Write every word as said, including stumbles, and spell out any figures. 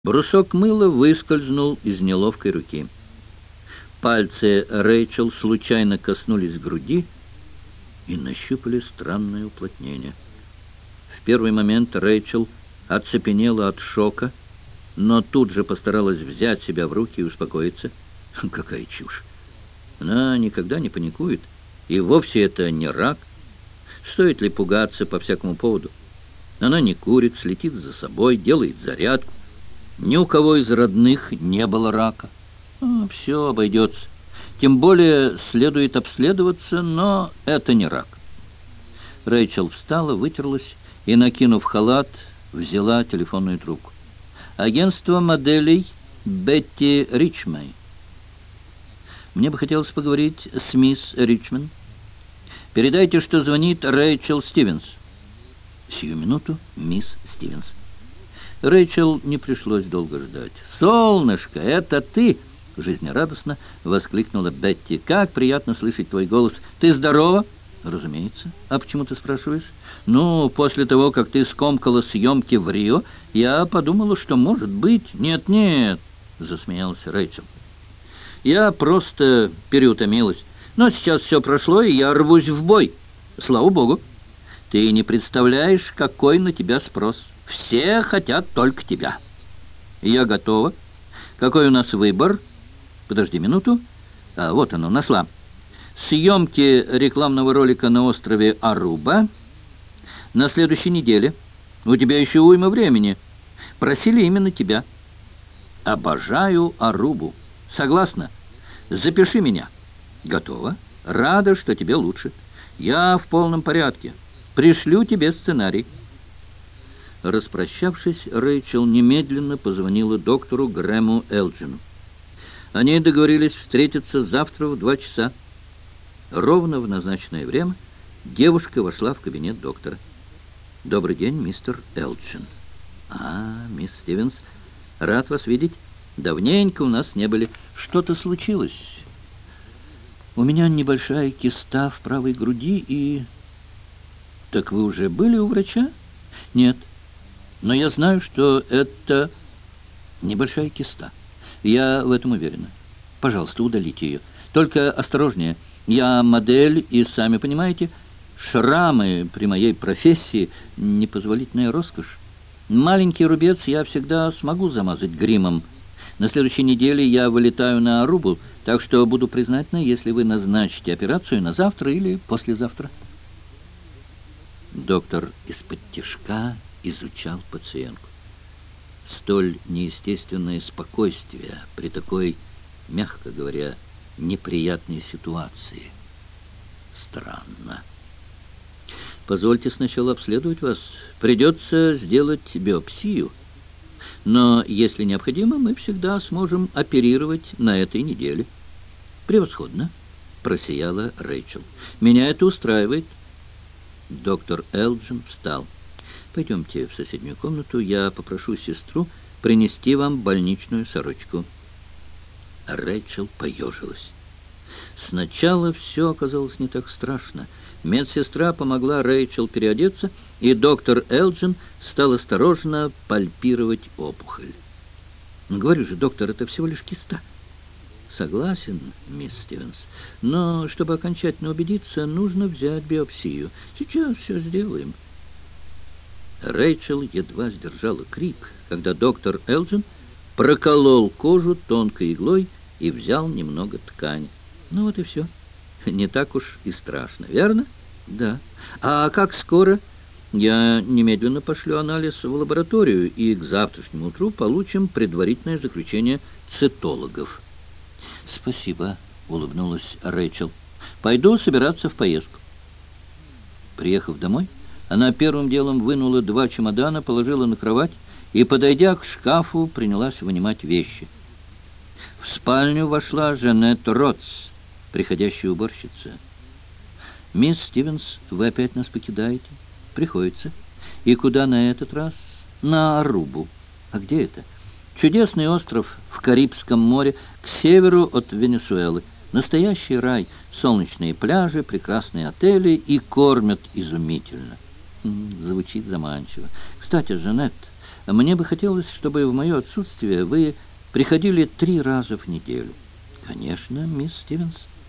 Брусок мыла выскользнул из неловкой руки. Пальцы Рэйчел случайно коснулись груди и нащупали странное уплотнение. В первый момент Рэйчел оцепенела от шока, но тут же постаралась взять себя в руки и успокоиться. Какая чушь! Она никогда не паникует, и вовсе это не рак. Стоит ли пугаться по всякому поводу? Она не курит, следит за собой, делает зарядку. Ни у кого из родных не было рака. А, все обойдется. Тем более следует обследоваться, но это не рак. Рэйчел встала, вытерлась и, накинув халат, взяла телефонную трубку. Агентство моделей Бетти Ричмей. Мне бы хотелось поговорить с мисс Ричман. Передайте, что звонит Рэйчел Стивенс. Сию минуту, мисс Стивенс. Рэйчел не пришлось долго ждать. «Солнышко, это ты!» — жизнерадостно воскликнула Бетти. «Как приятно слышать твой голос! Ты здорова?» «Разумеется. А почему ты спрашиваешь?» «Ну, после того, как ты скомкала съемки в Рио, я подумала, что, может быть...» «Нет-нет!» — засмеялась Рэйчел. «Я просто переутомилась. Но сейчас все прошло, и я рвусь в бой. Слава богу! Ты не представляешь, какой на тебя спрос. Все хотят только тебя. Я готова. Какой у нас выбор? Подожди минуту. А, вот оно, нашла. Съемки рекламного ролика на острове Аруба на следующей неделе. У тебя еще уйма времени. Просили именно тебя. Обожаю Арубу. Согласна? Запиши меня. Готова. Рада, что тебе лучше. Я в полном порядке. Пришлю тебе сценарий. Распрощавшись, Рэйчел немедленно позвонила доктору Грэму Элджину. Они договорились встретиться завтра в два часа. Ровно в назначенное время девушка вошла в кабинет доктора. «Добрый день, мистер Элджин». «А, мисс Стивенс, рад вас видеть. Давненько у нас не были. Что-то случилось?» «У меня небольшая киста в правой груди и...» «Так вы уже были у врача?» «Нет. Но я знаю, что это небольшая киста. Я в этом уверена. Пожалуйста, удалите ее. Только осторожнее. Я модель, и, сами понимаете, шрамы при моей профессии — непозволительная роскошь. Маленький рубец я всегда смогу замазать гримом. На следующей неделе я вылетаю на Арубу, так что буду признательна, если вы назначите операцию на завтра или послезавтра». Доктор из-под тишка изучал пациентку. Столь неестественное спокойствие при такой, мягко говоря, неприятной ситуации. Странно. Позвольте сначала обследовать вас. Придется сделать биопсию. Но, если необходимо, мы всегда сможем оперировать на этой неделе. Превосходно, просияла Рэйчел. Меня это устраивает. Доктор Элджин встал. «Пойдемте в соседнюю комнату. Я попрошу сестру принести вам больничную сорочку». Рэйчел поежилась. Сначала все оказалось не так страшно. Медсестра помогла Рэйчел переодеться, и доктор Элджин стал осторожно пальпировать опухоль. «Говорю же, доктор, это всего лишь киста». «Согласен, мисс Стивенс, но чтобы окончательно убедиться, нужно взять биопсию. Сейчас все сделаем». Рэйчел едва сдержала крик, когда доктор Элджин проколол кожу тонкой иглой и взял немного ткани. Ну вот и все. Не так уж и страшно, верно? Да. А как скоро? Я немедленно пошлю анализ в лабораторию, и к завтрашнему утру получим предварительное заключение цитологов. Спасибо, улыбнулась Рэйчел. Пойду собираться в поездку. Приехав домой, она первым делом вынула два чемодана, положила на кровать и, подойдя к шкафу, принялась вынимать вещи. В спальню вошла Жанет Ротс, приходящая уборщица. «Мисс Стивенс, вы опять нас покидаете?» «Приходится. И куда на этот раз?» «На Арубу». «А где это?» «Чудесный остров в Карибском море, к северу от Венесуэлы. Настоящий рай, солнечные пляжи, прекрасные отели и кормят изумительно». Звучит заманчиво. Кстати, Жанет, Мне бы хотелось, чтобы в мое отсутствие вы приходили три раза в неделю». «Конечно, мисс Стивенс».